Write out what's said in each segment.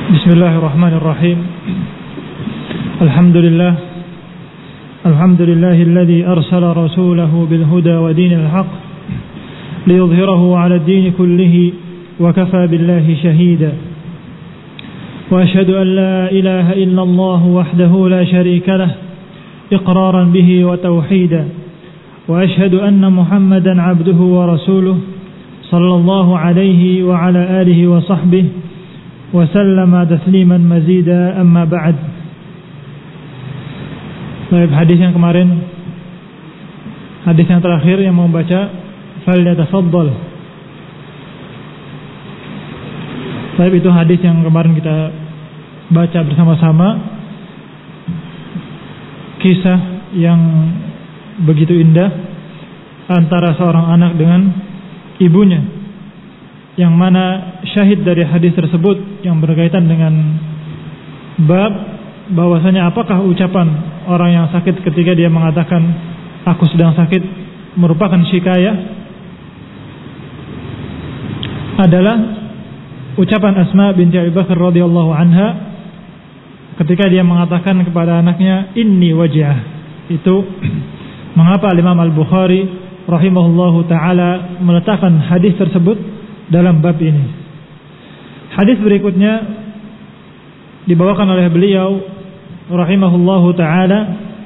Bismillahirrahmanirrahim. Alhamdulillahilladzi arsala rasulahu bil huda wa dinil haqq liyudhhirahu 'ala ad-din kullihi wa kafa billahi shahida. Wa ashhadu an la ilaha illallah wahdahu la sharika lah iqraran bihi wa tauhida. Wa ashhadu anna Muhammadan 'abduhu wa rasuluhu sallallahu alaihi wa ala alihi wa sahbihi wa sallama tasliman mazida, amma ba'd. Baik, hadis yang kemarin, hadis yang terakhir yang mau baca, falyatafaddal. Baik, itu hadis yang kemarin kita baca bersama-sama, kisah yang begitu indah antara seorang anak dengan ibunya, yang mana syahid dari hadis tersebut yang berkaitan dengan bab bahwasanya apakah ucapan orang yang sakit ketika dia mengatakan aku sedang sakit merupakan syikayah, adalah ucapan Asma binti Abi Bakar radhiyallahu anha ketika dia mengatakan kepada anaknya inni waj'ah. Itu mengapa Imam Al-Bukhari rahimahullahu taala meletakkan hadis tersebut dalam bab ini. Hadis berikutnya dibawakan oleh beliau rahimahullahu taala,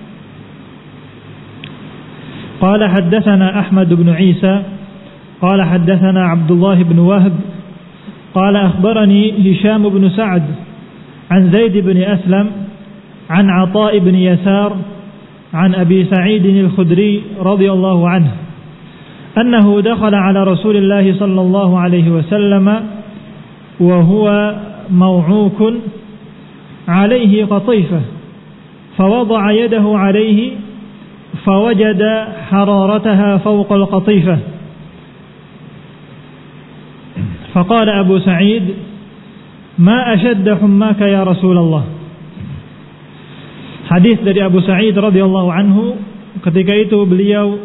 qala haddatsana Ahmad bin Isa qala haddatsana Abdullah bin Wahb qala akhbarani Hisham bin Sa'd an Zaid bin Aslam an Atha bin Yasar an Abi Sa'id al-Khudri radhiyallahu anhu أنه دخل على رسول الله صلى الله عليه وسلم وهو موعوك عليه قطيفة فوضع يده عليه فوجد حرارتها فوق القطيفة فقال أبو سعيد ما أشد حماك يا رسول الله. Hadis dari Abu Sa'id radhiyallahu anhu, ketika itu beliau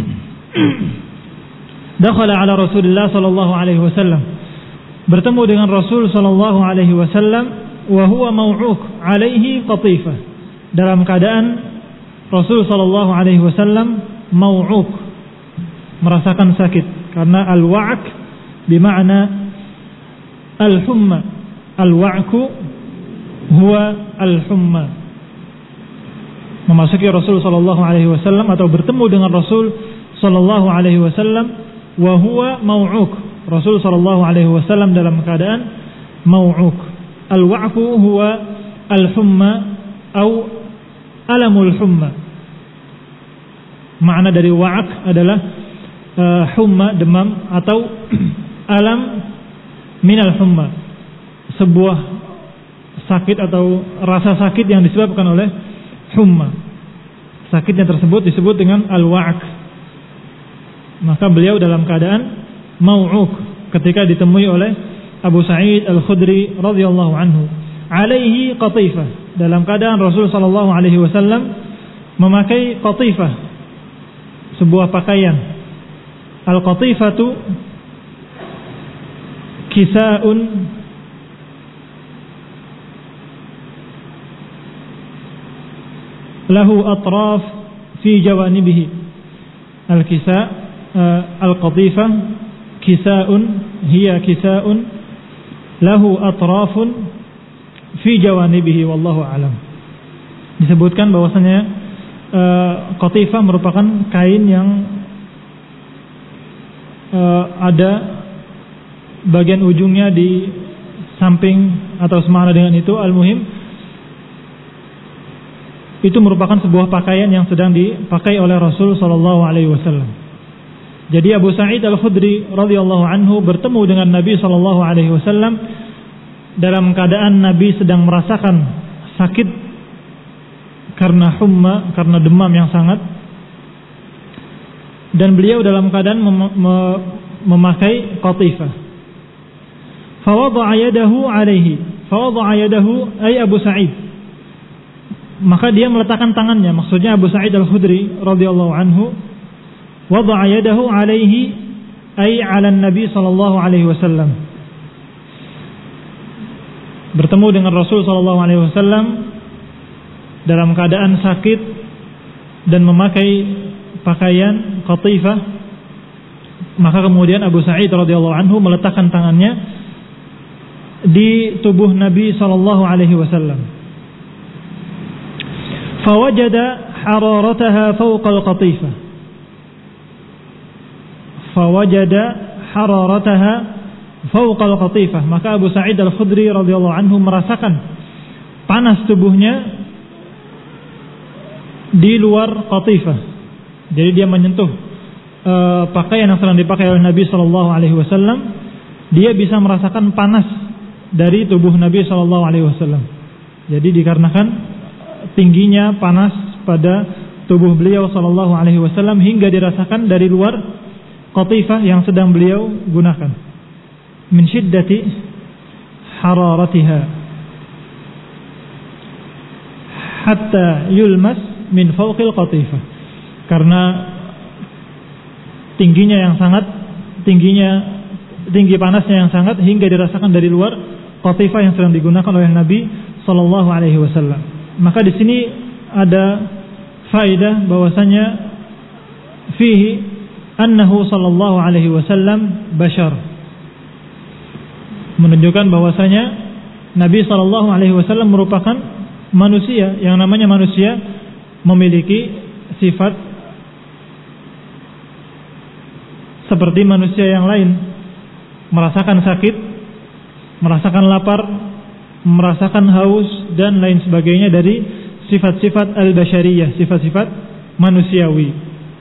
dakhala ala Rasulillah sallallahu alaihi wasallam, bertemu dengan Rasul sallallahu alaihi wasallam, wa huwa mau'uk alaihi qatifah, dalam keadaan Rasul sallallahu alaihi wasallam mau'uk, merasakan sakit, karena al-wa'k bermakna al-humma, al-wa'ku huwa al-humma. Memasuki Rasul sallallahu alaihi wasallam atau bertemu dengan Rasul sallallahu alaihi wasallam wa huwa mau'uk, Rasul sallallahu alaihi wasallam dalam keadaan mau'uk. Al-wa'ku huwa al-humma atau alamul humma. Makna dari wa'ak adalah humma, demam, atau alam minal humma, sebuah sakit atau rasa sakit yang disebabkan oleh humma. Sakitnya tersebut disebut dengan al-wa'ak. Maka beliau dalam keadaan mau'uk ketika ditemui oleh Abu Sa'id Al-Khudri radhiyallahu anhu, alaihi qatifah, dalam keadaan Rasul sallallahu alaihi wasallam memakai qatifah, sebuah pakaian. Al-qatifatu kisa'un lahu atraf fi jawanibihi. Al-kisa' al-qatifah kisa'un hiya kisa'un lahu atrafun fi jawanibihi wallahu a'lam. Disebutkan bahwasanya qatifah merupakan kain yang ada bagian ujungnya di samping atau semana dengan itu. Al-muhim, itu merupakan sebuah pakaian yang sedang dipakai oleh Rasul sallallahu alaihi wasallam. Jadi Abu Sa'id Al-Khudri radhiyallahu anhu bertemu dengan Nabi sallallahu alaihi wasallam dalam keadaan Nabi sedang merasakan sakit karena humma, karena demam yang sangat, dan beliau dalam keadaan memakai qatifah. Fawadha'a yadahu alaihi, fawadha'a yadahu ay Abu Sa'id, maka dia meletakkan tangannya, maksudnya Abu Sa'id Al-Khudri radhiyallahu anhu, wada'a yadahu alaihi ay 'ala an-nabi sallallahu alaihi wasallam, bertemu dengan Rasul sallallahu alaihi wasallam dalam keadaan sakit dan memakai pakaian qatifah, maka kemudian Abu Sa'id radhiyallahu anhu meletakkan tangannya di tubuh Nabi sallallahu alaihi wasallam. Fawajada hararataha fawqa al-qatifah. Fawajada hararataha fawqa al-qatifah. Maka Abu Sa'id Al-Khudri radhiyallahu anhu merasakan panas tubuhnya di luar qatifah. Jadi dia menyentuh pakaian yang sedang dipakai oleh Nabi sallallahu alaihi wasallam, dia bisa merasakan panas dari tubuh Nabi sallallahu alaihi wasallam. Jadi dikarenakan tingginya panas pada tubuh beliau sallallahu alaihi wasallam hingga dirasakan dari luar qatifah yang sedang beliau gunakan. Min syiddati hararatiha hatta yulmas min fawqil qatifah. Karena tinggi panasnya yang sangat hingga dirasakan dari luar qatifah yang sedang digunakan oleh Nabi sallallahu alaihi wasallam. Maka di sini ada faedah bahwasanya fihi annahu sallallahu alaihi wasallam bashar. Menunjukkan bahwasanya Nabi sallallahu alaihi wasallam merupakan manusia. Yang namanya manusia memiliki sifat seperti manusia yang lain, merasakan sakit, merasakan lapar, merasakan haus dan lain sebagainya dari sifat-sifat al-bashariyah, sifat-sifat manusiawi.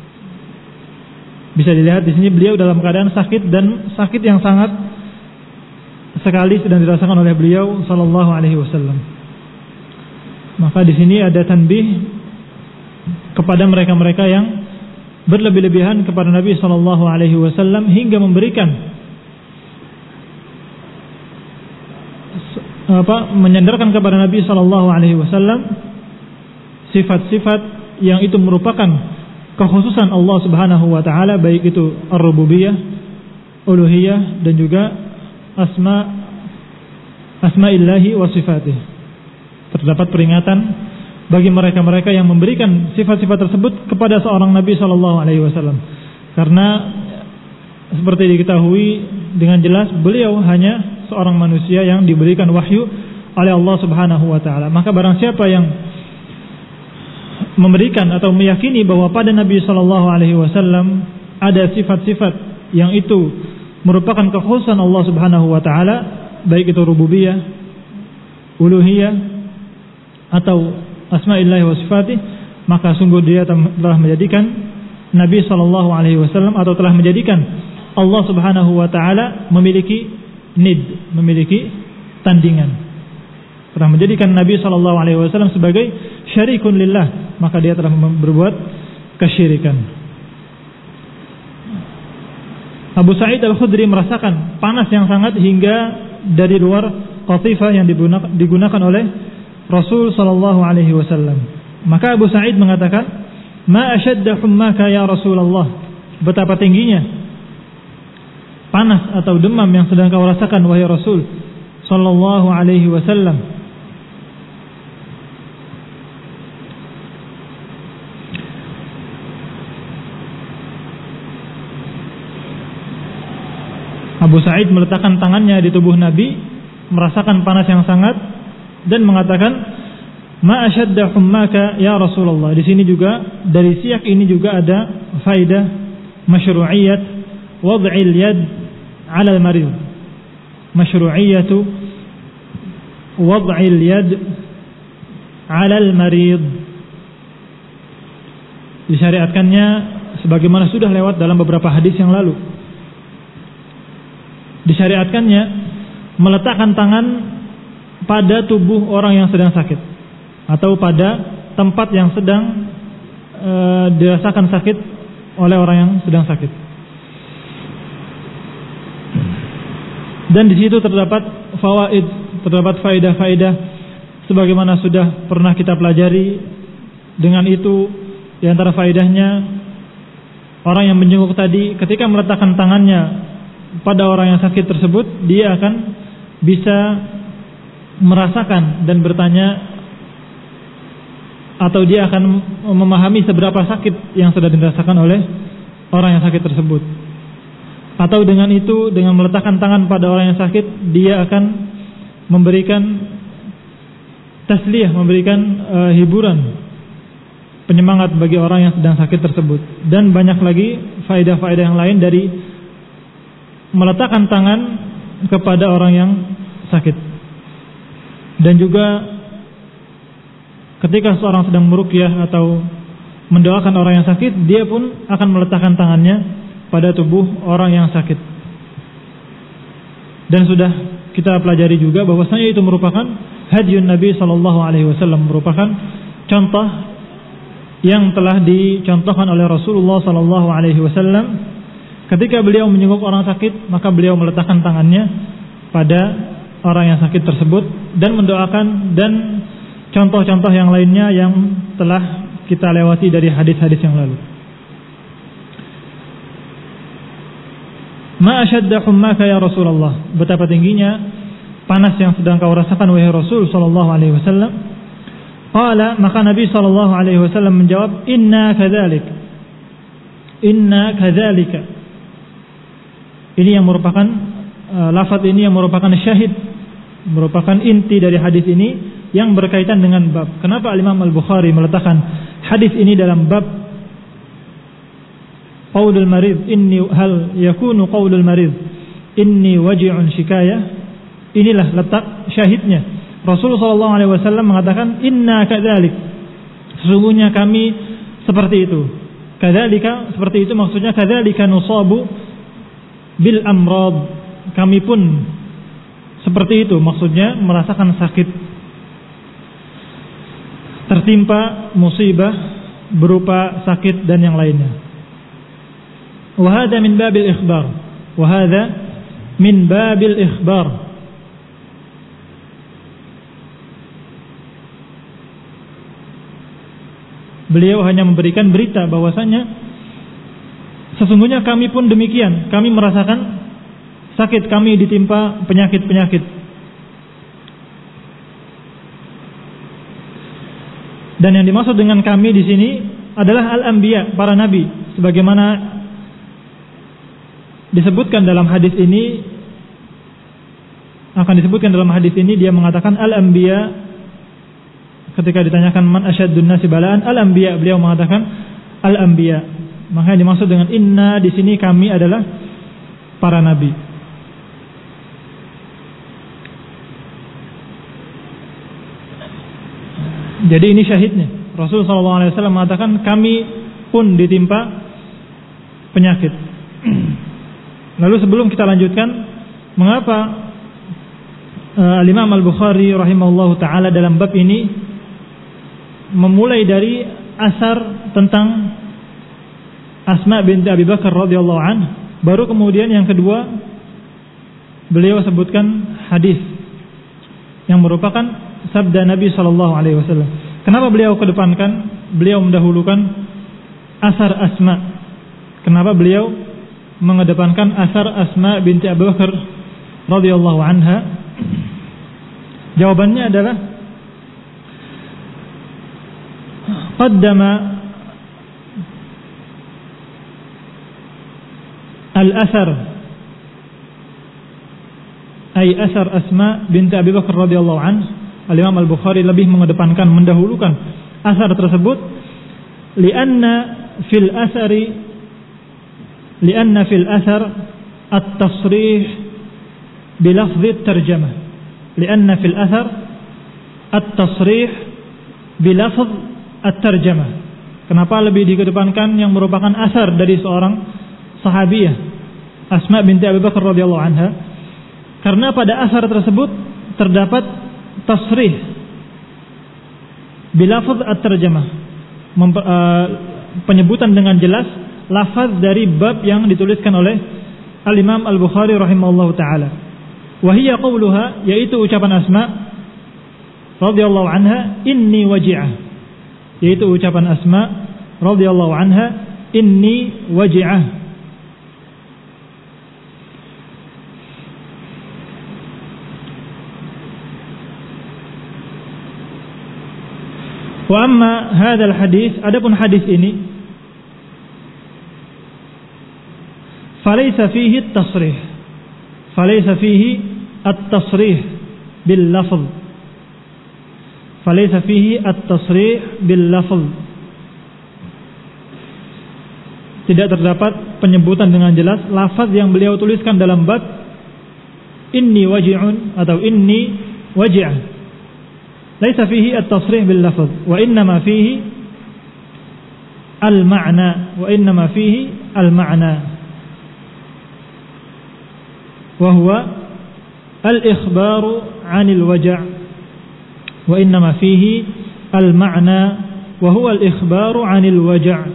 Bisa dilihat di sini beliau dalam keadaan sakit, dan sakit yang sangat sekali sedang dirasakan oleh beliau sallallahu alaihi wasallam. Maka di sini ada tanbih kepada mereka-mereka yang berlebih-lebihan kepada Nabi sallallahu alaihi wasallam hingga memberikan menyandarkan kepada Nabi sallallahu alaihi wasallam sifat-sifat yang itu merupakan kekhususan Allah Subhanahu wa taala, baik itu ar-rububiyah, uluhiyah dan juga asma'illahi wa sifatih. Terdapat peringatan bagi mereka-mereka yang memberikan sifat-sifat tersebut kepada seorang Nabi sallallahu alaihi wasallam. Karena seperti diketahui dengan jelas beliau hanya seorang manusia yang diberikan wahyu oleh Allah Subhanahu wa taala. Maka barang siapa yang memberikan atau meyakini bahwa pada Nabi sallallahu alaihi wasallam ada sifat-sifat yang itu merupakan kekhususan Allah Subhanahu wa taala, baik itu rububiyah, uluhiyah atau asma'illahi wa sifatih, maka sungguh dia telah menjadikan Nabi sallallahu alaihi wasallam atau telah menjadikan Allah Subhanahu wa taala memiliki nid, memiliki tandingan. Telah menjadikan Nabi sallallahu alaihi wasallam sebagai syarikun lillah, maka dia telah berbuat kesyirikan. Abu Sa'id Al-Khudri merasakan panas yang sangat hingga dari luar qatifah yang digunakan oleh Rasul sallallahu alaihi wasallam. Maka Abu Sa'id mengatakan, "Ma ashadda hummaka ya Rasulullah." Betapa tingginya panas atau demam yang sedang kau rasakan wahai Rasul sallallahu alaihi wasallam. Abu Sa'id meletakkan tangannya di tubuh Nabi, merasakan panas yang sangat dan mengatakan, "Ma ashadda hummaka ya Rasulullah." Di sini juga dari siyak ini juga ada faidah masyru'iyyat wad'il yad 'ala al-marid. Masyru'iyyatu wad'il yad 'ala al-marid. Disyariatkannya sebagaimana sudah lewat dalam beberapa hadis yang lalu. Disyariatkannya meletakkan tangan pada tubuh orang yang sedang sakit atau pada tempat yang sedang dirasakan sakit oleh orang yang sedang sakit. Dan di situ terdapat fawaid, terdapat faedah-faedah sebagaimana sudah pernah kita pelajari. Dengan itu di antara faedahnya, orang yang menjenguk tadi ketika meletakkan tangannya pada orang yang sakit tersebut, dia akan bisa merasakan dan bertanya, atau dia akan memahami seberapa sakit yang sudah dirasakan oleh orang yang sakit tersebut. Atau dengan itu, dengan meletakkan tangan pada orang yang sakit, dia akan memberikan tasliyah, memberikan hiburan, penyemangat bagi orang yang sedang sakit tersebut. Dan banyak lagi faedah-faedah yang lain dari meletakkan tangan kepada orang yang sakit. Dan juga ketika seorang sedang meruqyah atau mendoakan orang yang sakit, dia pun akan meletakkan tangannya pada tubuh orang yang sakit. Dan sudah kita pelajari juga bahwasanya itu merupakan hadyun Nabi sallallahu alaihi wasallam, merupakan contoh yang telah dicontohkan oleh Rasulullah sallallahu alaihi wasallam. Ketika beliau menjenguk orang sakit, maka beliau meletakkan tangannya pada orang yang sakit tersebut dan mendoakan, dan contoh-contoh yang lainnya yang telah kita lewati dari hadis-hadis yang lalu. Ma ashadda hummaka ya Rasulullah, betapa tingginya panas yang sedang kau rasakan wahai Rasul sallallahu alaihi wasallam. Qala, maka Nabi sallallahu alaihi wasallam menjawab, inna kadzalik, inna kadzalika. Ini yang merupakan lafaz ini yang merupakan syahid, merupakan inti dari hadis ini yang berkaitan dengan bab. Kenapa Imam Al-Bukhari meletakkan hadis ini dalam bab qaulul marid, inni hal yakunu qaulul marid inni waji'un shikayah. Inilah letak syahidnya. Rasulullah sallallahu alaihi wasallam mengatakan inna kadzalik, sesungguhnya kami seperti itu. Kadzalika, seperti itu maksudnya kadzalika nusabu bil amrad, kami pun seperti itu, maksudnya merasakan sakit, tertimpa musibah berupa sakit dan yang lainnya. Wa hadza min babil ikhbar, wa hadza min babil ikhbar. Beliau hanya memberikan berita bahwasanya sesungguhnya kami pun demikian, kami merasakan sakit, kami ditimpa penyakit-penyakit. Dan yang dimaksud dengan kami di sini adalah al-anbiya, para nabi, sebagaimana disebutkan dalam hadis ini, akan disebutkan dalam hadis ini, dia mengatakan al-anbiya. Ketika ditanyakan man asyaddun nasi balaan, al-anbiya, beliau mengatakan al-anbiya. Maka yang dimaksud dengan inna di sini kami adalah para nabi. Jadi ini syahidnya. Rasulullah SAW mengatakan kami pun ditimpa penyakit. Lalu sebelum kita lanjutkan, mengapa Imam Al-Bukhari rahimahullahu ta'ala dalam bab ini memulai dari asar tentang Asma binti Abi Bakar radhiyallahu anha, baru kemudian yang kedua beliau sebutkan hadis yang merupakan sabda Nabi sallallahu alaihi wasallam. Kenapa beliau kedepankan, beliau mendahulukan asar Asma? Kenapa beliau mengedepankan asar Asma binti Abi Bakar radhiyallahu anha? Jawabannya adalah qaddama al-asar, ay asar Asma binti Abi Bakar radhiyallahu anha. Al-Imam Al-Bukhari lebih mengedepankan, mendahulukan asar tersebut, lianna fil asar at-tasrih bilafzi at-tarjamah. Lianna fil asar at-tasrih bilafzi at-tarjamah. Kenapa lebih dikedepankan yang merupakan asar dari seorang sahabiyah Asma binti Abi Bakar radhiyallahu anha? Karena pada asar tersebut terdapat tasrih bilafz at-tarjamah, penyebutan dengan jelas lafaz dari bab yang dituliskan oleh Al-Imam Al-Bukhari rahimahullahu taala. Wa hiya qauluha, yaitu ucapan Asma radhiyallahu anha, inni waji'ah, yaitu ucapan Asma radhiyallahu anha, inni waji'ah. Wa amma hadzal hadis, adapun hadis ini, falaysa fihi at-tasrih. Falaysa fihi at-tasrih bil lafz. Falaysa fihi at-tasrih bil lafz. Tidak terdapat penyebutan dengan jelas lafaz yang beliau tuliskan dalam bab inni waji'un atau inni waji'ah. Laisa fihi at-tasrih bil lafz wa innama fihi al-ma'na wa innama fihi al-ma'na wa huwa al-ikhbaru 'anil waji' wa innama fihi al-ma'na wa huwa al-ikhbaru 'anil waji'.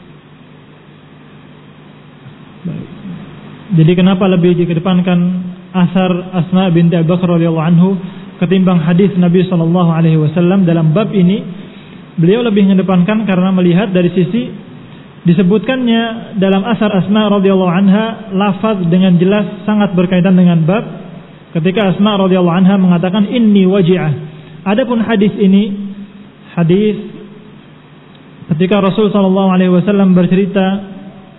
Jadi kenapa lebih dikedepankan asar Asma binti Abi Bakar radhiyallahu anhu ketimbang hadis Nabi sallallahu alaihi wasallam dalam bab ini? Beliau lebih mengedepankan karena melihat dari sisi disebutkannya dalam asar Asma radhiyallahu anha lafaz dengan jelas sangat berkaitan dengan bab ketika Asma radhiyallahu anha mengatakan inni waji'ah. Adapun hadis ini, hadis ketika Rasul sallallahu alaihi wasallam bercerita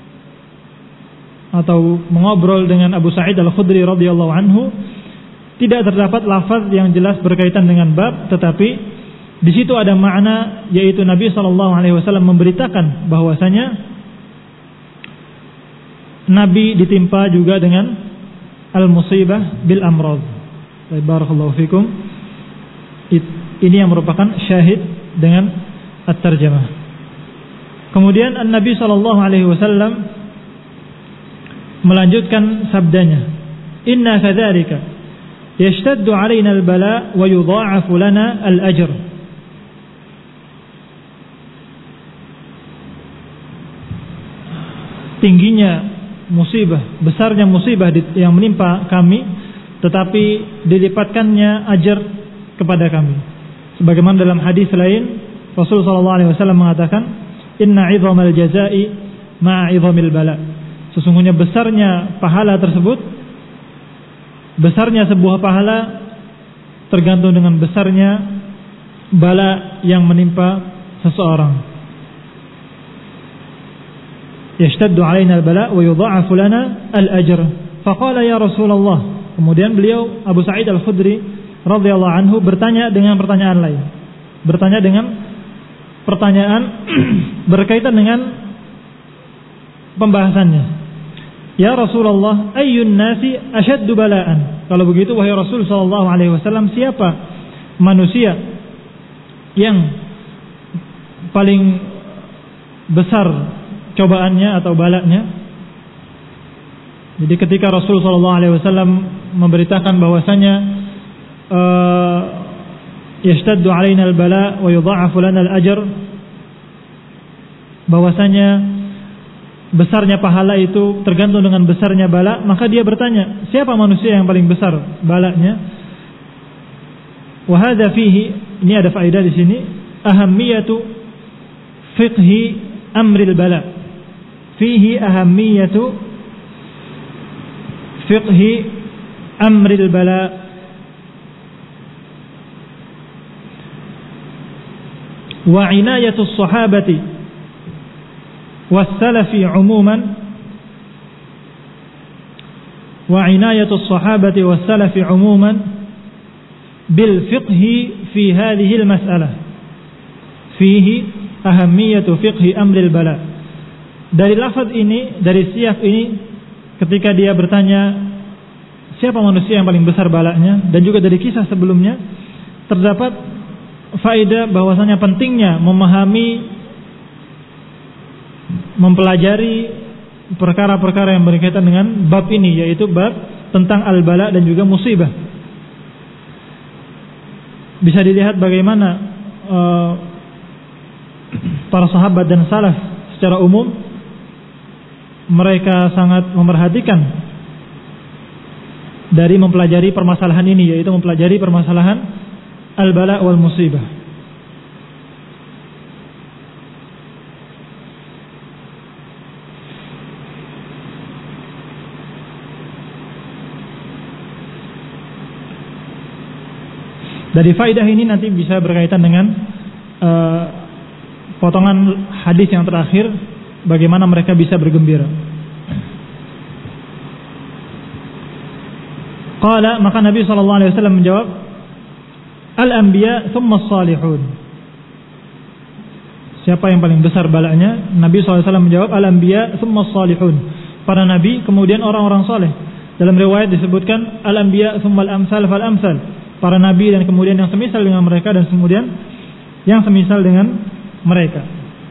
atau mengobrol dengan Abu Sa'id Al-Khudri radhiyallahu anhu, tidak terdapat lafaz yang jelas berkaitan dengan bab, tetapi di situ ada makna, yaitu Nabi sallallahu alaihi wasallam memberitakan bahwasanya Nabi ditimpa juga dengan al-musibah bil amrad. Barakallahu fikum. Ini yang merupakan syahid dengan at-tarjamah. Kemudian Nabi sallallahu alaihi wasallam melanjutkan sabdanya, inna kadzalika yashtaddu alaina al-bala wa yudha'afu lana al-ajr. Tingginya musibah, besarnya musibah yang menimpa kami, tetapi dilipatkannya ajar kepada kami. Sebagaimana dalam hadis lain Rasul sallallahu alaihi wasallam mengatakan, inna 'idhamal jazaa'i ma'a 'idhamil bala. Sesungguhnya besarnya pahala tersebut, besarnya sebuah pahala tergantung dengan besarnya bala yang menimpa seseorang. Yashtaddu alaina al-bala wa yudha'afu lana al-ajr. Faqala ya Rasulullah. Kemudian beliau Abu Sa'id Al-Khudri radhiyallahu anhu bertanya dengan pertanyaan lain. Bertanya dengan pertanyaan berkaitan dengan pembahasannya. Ya Rasulullah, ayyun nasi asyaddu bala'an. Kalau begitu wahai Rasul sallallahu alaihi wasallam, siapa manusia yang paling besar cobaannya atau balanya? Jadi ketika Rasul sallallahu alaihi wasallam memberitakan bahwasanya yashtaddu alaina al-bala wa yudha'afu lana al-ajr, bahwasanya besarnya pahala itu tergantung dengan besarnya bala, maka dia bertanya, siapa manusia yang paling besar balanya? Wa hadza fihi, ini ada faedah di sini, ahammiyatu fiqhi amril bala. Fihi ahammiyatu fiqhi amril bala. Wa inayatu sahabati والسلف عموما وعناية الصحابة والسلف عموما بالفقه في هذه المسألة فيه أهمية فقه أمر البلاء. Dari lafaz ini, dari siyaq ini, ketika dia bertanya siapa manusia yang paling besar balanya, dan juga dari kisah sebelumnya terdapat faedah bahwasanya pentingnya memahami, mempelajari perkara-perkara yang berkaitan dengan bab ini, yaitu bab tentang al-bala dan juga musibah. Bisa dilihat bagaimana para sahabat dan salaf secara umum mereka sangat memerhatikan dari mempelajari permasalahan ini, yaitu mempelajari permasalahan al-bala wal musibah. Dari faedah ini nanti bisa berkaitan dengan potongan hadis yang terakhir, bagaimana mereka bisa bergembira. Qala, maka Nabi SAW menjawab, al-anbiya thumma as-salihun. Siapa yang paling besar balanya? Nabi SAW menjawab, al-anbiya thumma as-salihun. Para nabi kemudian orang-orang saleh. Dalam riwayat disebutkan al-anbiya thumma al-amsal fal-amsal. Para nabi dan kemudian yang semisal dengan mereka dan kemudian yang semisal dengan mereka.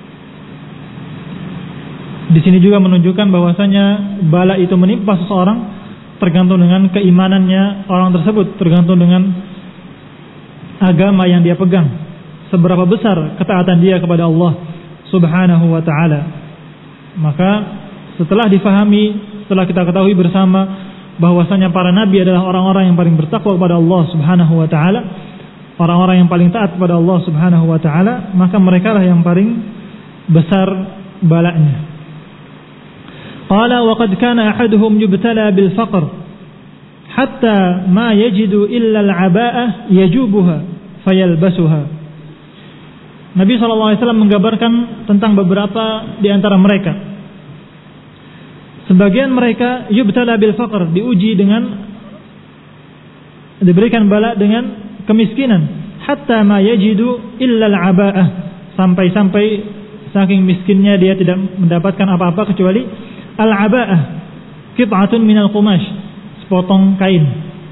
Di sini juga menunjukkan bahwasanya bala itu menimpa seseorang tergantung dengan keimanannya orang tersebut, tergantung dengan agama yang dia pegang, seberapa besar ketaatan dia kepada Allah Subhanahu wa ta'ala. Maka setelah difahami, setelah kita ketahui bersama bahwasanya para nabi adalah orang-orang yang paling bertakwa kepada Allah Subhanahu wa ta'ala, orang-orang yang paling taat kepada Allah Subhanahu wa ta'ala, maka merekalah yang paling besar balanya. Qala wa qad kana ahaduhum yubtala bil faqr hatta ma yajidu illa al-'aba'ah yajubuha fayalbasuha. Nabi SAW menggambarkan tentang beberapa di antara mereka. Sebagian mereka yubtala bil faqr, diuji dengan, diberikan bala dengan kemiskinan, hatta ma yajidu illa al-'aba'ah, sampai-sampai saking miskinnya dia tidak mendapatkan apa-apa kecuali al-'aba'ah, qit'atun minal qumash, sepotong kain.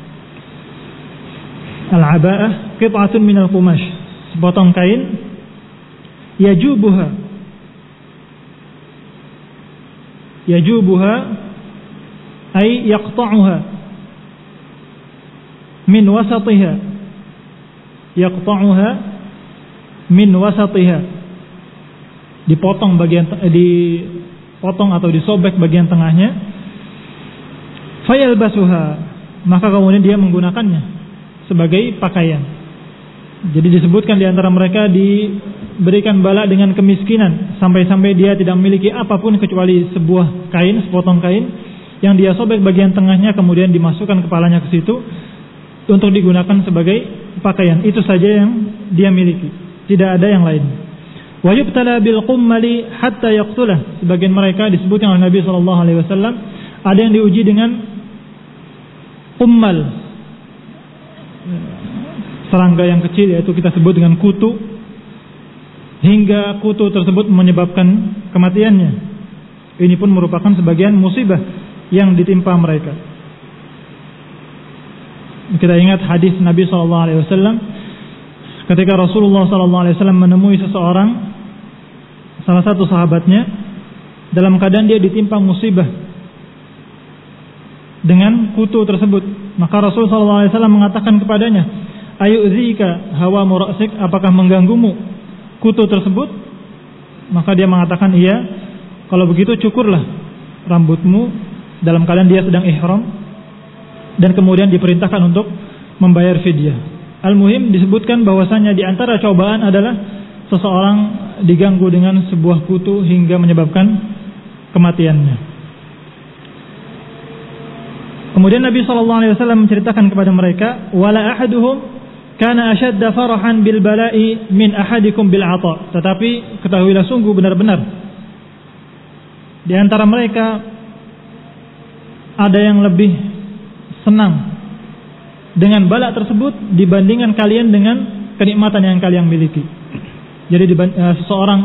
Al-'aba'ah qit'atun minal qumash, sepotong kain. Yajubuha ay yaqta'uha min wasatiha, yaqta'uha min wasatiha, dipotong bagian, dipotong atau disobek bagian tengahnya. Fayalbasuha, maka kemudian dia menggunakannya sebagai pakaian. Jadi disebutkan di antara mereka diberikan bala dengan kemiskinan sampai-sampai dia tidak memiliki apapun kecuali sebuah kain, sepotong kain yang dia sobek bagian tengahnya, kemudian dimasukkan kepalanya ke situ untuk digunakan sebagai pakaian. Itu saja yang dia miliki, tidak ada yang lain. Wa yubtala bil qummali hatta yaqtulah. Sebagian mereka disebutkan oleh Nabi SAW, ada yang diuji dengan qummal, serangga yang kecil, yaitu kita sebut dengan kutu, hingga kutu tersebut menyebabkan kematiannya. Ini pun merupakan sebagian musibah yang ditimpa mereka. Kita ingat hadis Nabi SAW ketika Rasulullah SAW menemui seseorang, salah satu sahabatnya, dalam keadaan dia ditimpa musibah dengan kutu tersebut. Maka Rasulullah SAW mengatakan kepadanya, ayu'zika hawa murasik, apakah mengganggumu kutu tersebut? Maka dia mengatakan, iya. Kalau begitu cukurlah rambutmu, dalam keadaan dia sedang ihram, dan kemudian diperintahkan untuk membayar fidyah. Al-muhim disebutkan bahwasanya di antara cobaan adalah seseorang diganggu dengan sebuah kutu hingga menyebabkan kematiannya. Kemudian Nabi SAW menceritakan kepada mereka, wala ahaduhum kana ashadda farahan bil bala'i min ahadikum bil 'ata. Tetapi ketahuilah sungguh benar-benar di antara mereka ada yang lebih senang dengan bala tersebut dibandingkan kalian dengan kenikmatan yang kalian miliki. Jadi seseorang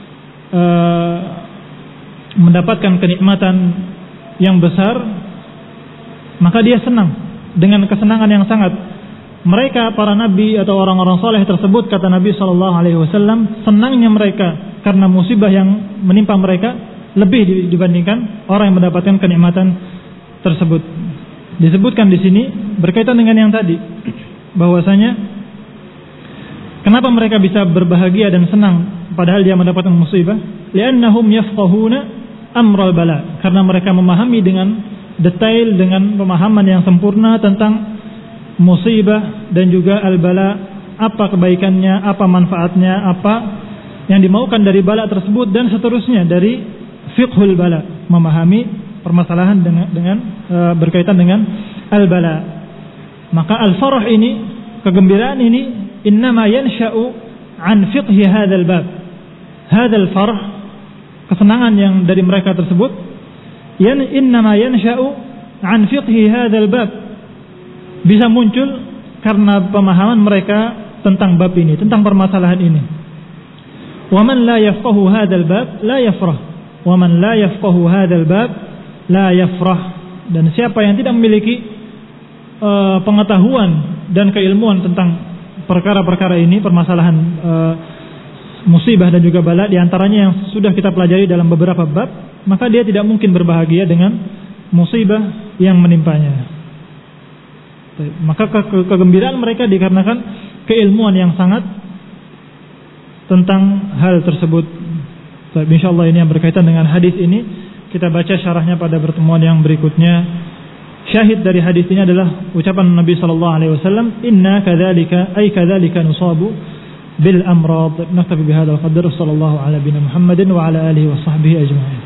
mendapatkan kenikmatan yang besar, maka dia senang dengan kesenangan yang sangat. Mereka para nabi atau orang-orang soleh tersebut, kata Nabi SAW, senangnya mereka karena musibah yang menimpa mereka lebih dibandingkan orang yang mendapatkan kenikmatan tersebut. Disebutkan di sini berkaitan dengan yang tadi, bahwasanya kenapa mereka bisa berbahagia dan senang padahal dia mendapatkan musibah? Li'annahum yafqahuna amral bala, karena mereka memahami dengan detail, dengan pemahaman yang sempurna tentang musibah dan juga al-bala, apa kebaikannya, apa manfaatnya, apa yang dimaukan dari bala tersebut, dan seterusnya dari fiqhul bala, memahami permasalahan dengan berkaitan dengan al-bala. Maka al-farah ini, kegembiraan ini, innama yansha'u an fiqhi hadzal bab. Hadzal farh, kesenangan yang dari mereka tersebut, innama yansha'u an fiqhi hadzal bab. Bisa muncul karena pemahaman mereka tentang bab ini, tentang permasalahan ini. Wa man la yafqahu hadzal bab la yafrah. Wa man la yafqahu hadzal bab la yafrah. Dan siapa yang tidak memiliki pengetahuan dan keilmuan tentang perkara-perkara ini, permasalahan musibah dan juga bala, di antaranya yang sudah kita pelajari dalam beberapa bab, maka dia tidak mungkin berbahagia dengan musibah yang menimpanya. Maka kegembiraan mereka dikarenakan keilmuan yang sangat tentang hal tersebut. Insyaallah ini yang berkaitan dengan hadis ini, kita baca syarahnya pada pertemuan yang berikutnya. Syahid dari hadis ini adalah ucapan Nabi sallallahu alaihi wasallam, inna kadzalika nusabu bil amrad. Naktafi bihadzal qadar. Sallallahu ala nabiyina Muhammadin wa ala alihi wa sahbihi ajma'in.